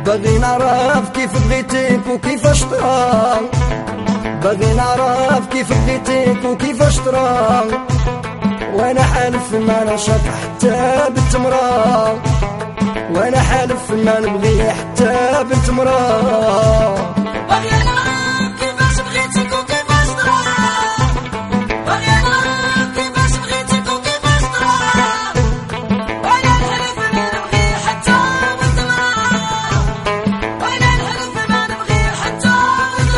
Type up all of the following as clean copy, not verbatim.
باغي نعرف كيف بغيتك وكيفاش ترى، باغي نعرف كيف بغيتك وكيفاش ترى، وانا حالف ما نعشق حتى بنت مرا، وانا حالف ما نبغي حتى بنت مرا. باغي نعرف كيفاش بغيتك وكيفاش ترى، باغي نعرف كيفاش بغيتك وكيفاش ترى، وانا نحلف ما نبغي حتى بنت مرا، وانا نحلف ما نبغي حتى بنت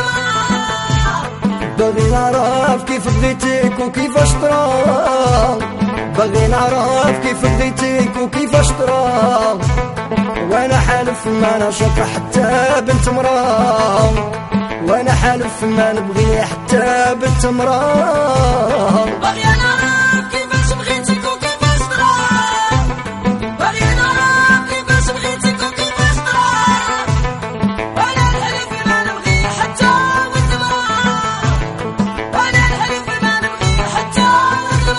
مرا. باغي نعرف كيف بغيتك وكيفاش ترى، باغي نعرف كيف بغيتك وكيفاش ترى، وانا حالف ما نعشق حتى بنت مرا، وانا حالف ما نبغي حتى بنت مرا. باغي نعرف كيفاش بغيتك وكيفاش ترى، باغي نعرف كيفاش بغيتك وكيفاش ترى، وانا نحلف ما نبغي حتى بنت مرا، وانا نحلف ما نبغي حتى بنت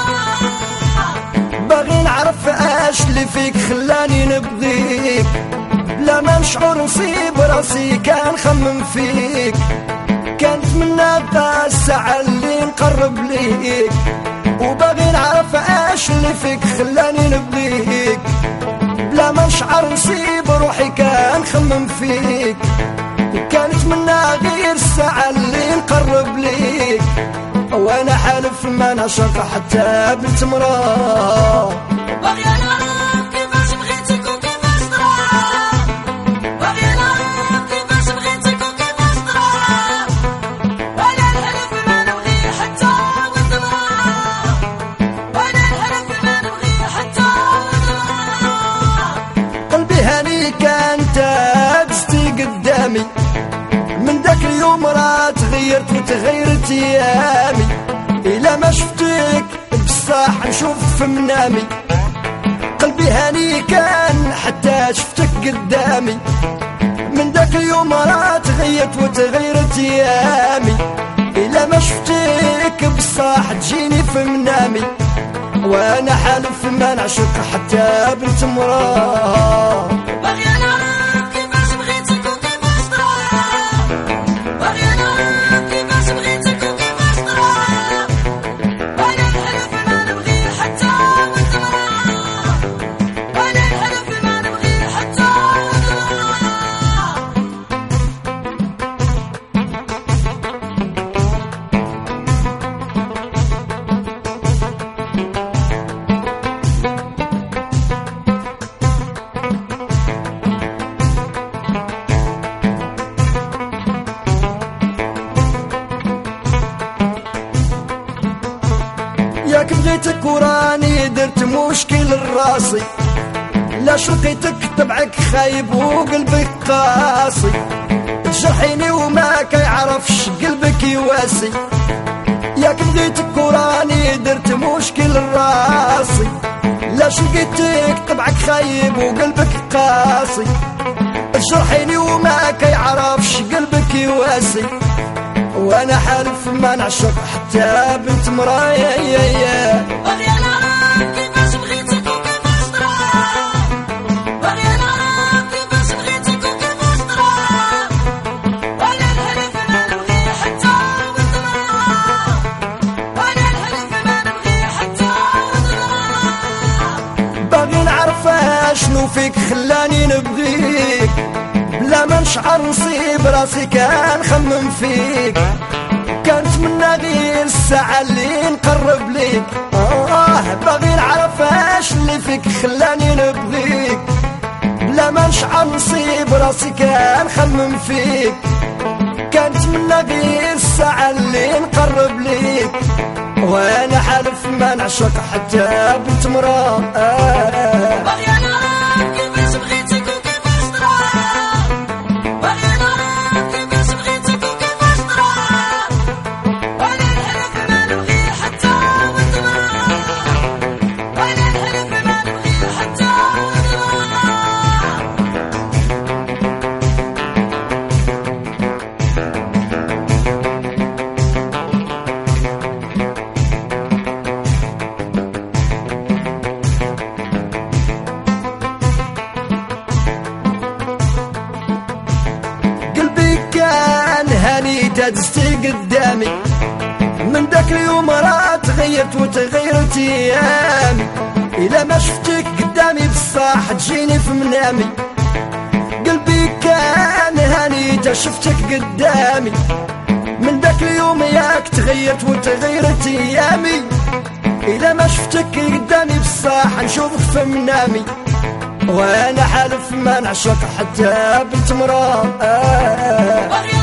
مرا. باغي نعرف اش اللي فيك خلاني نبغيك، بلا ما نشعر نصيب راسي كان خمم فيك، كانت منا بقى الساعة اللي نقرب ليك، وباغي نعرف اش اللي فيك خلاني نبغيك، بلا ما نشعر نصيب روحي كان خمم فيك، كانت منا غير الساعة اللي نقرب ليك، وانا حالف ما نعشق حتى بنت مرا. باغي نعرف كيفاش بغيتك وكيفاش ترى، باغي نعرف كيفاش بغيتك وكيفاش ترى، وانا نحلف ما نبغي حتى بنت مرا، وانا نحلف ما نبغي حتى بنت مرا. قلبي هاني كان دستي قدامي، من ذاك اليوم راه تغيرت وتغيرت ايامي، الا ما شفتك بصح نشوف في منامي، قلبي هاني كان حتى شفتك قدامي، من ذاك اليوم راه تغيرت وتغيرت ايامي، الا ما شفتك بصح تجيني في منامي، وانا حالف ما نعشق حتى بنت مرا. باغي نعرف كيفاش بغيتك وكيفاش ترى، باغي نعرف كيفاش بغيتك وكيفاش ترى، وانا نحلف ما نبغي حتى بنت مرا، وانا نحلف ما نبغي حتى بنت مرا. ياك بغيتك وراني درت مشكل لراسي، لا شرقيتك تبعك خايب وقلبك قاسي، تجرحيني وما كيعرفش قلبك يواسي، ياك بغيتك وراني درت مشكل لراسي، لا شرقيتك تبعك خايب وقلبك قاسي، تجرحيني وما كيعرفش قلبك يواسي، وانا حالف ما نعشق حتى بنت مرايا. باغي نعرف كيفاش بغيتك وكيفاش ترى، باغي نعرف كيفاش بغيتك وكيفاش ترى، وانا نحلف ما نبغي حتى بنت مرا، وانا نحلف ما نبغي حتى بنت مرا. باغي نعرف شنو فيك خلاني نبغيك، بلا ما نشعر نصيب راسي كان خمم فيك، كانت منا غير الساعة اللي نقرب ليك، باغي نعرف اش اللي فيك خلاني نبغيك، بلا ما نشعر نصيب راسي كان خمم فيك، كانت منا غير الساعة اللي نقرب ليك، وانا حالف ما نعشق حتى بنت مرا. باغي نعرف كيفاش بغيتك وكيفاش ترى، باغي نعرف كيفاش بغيتك وكيفاش ترى، وانا نحلف ما نبغي حتى بنت مرا، وانا نحلف ما نبغي حتى بنت مرا. دزتي قدامي. من ذاك اليوم راه تغيرت وتغيرت ايامي. الا ما شفتك قدامي بصح تجيني في منامي. قلبي كان هاني تا شفتك قدامي. من ذاك اليوم ياك تغيرت وتغيرت ايامي. الا ما شفتك قدامي بصح نشوفك في منامي. وانا حالف ما نعشق حتى بنت مراه.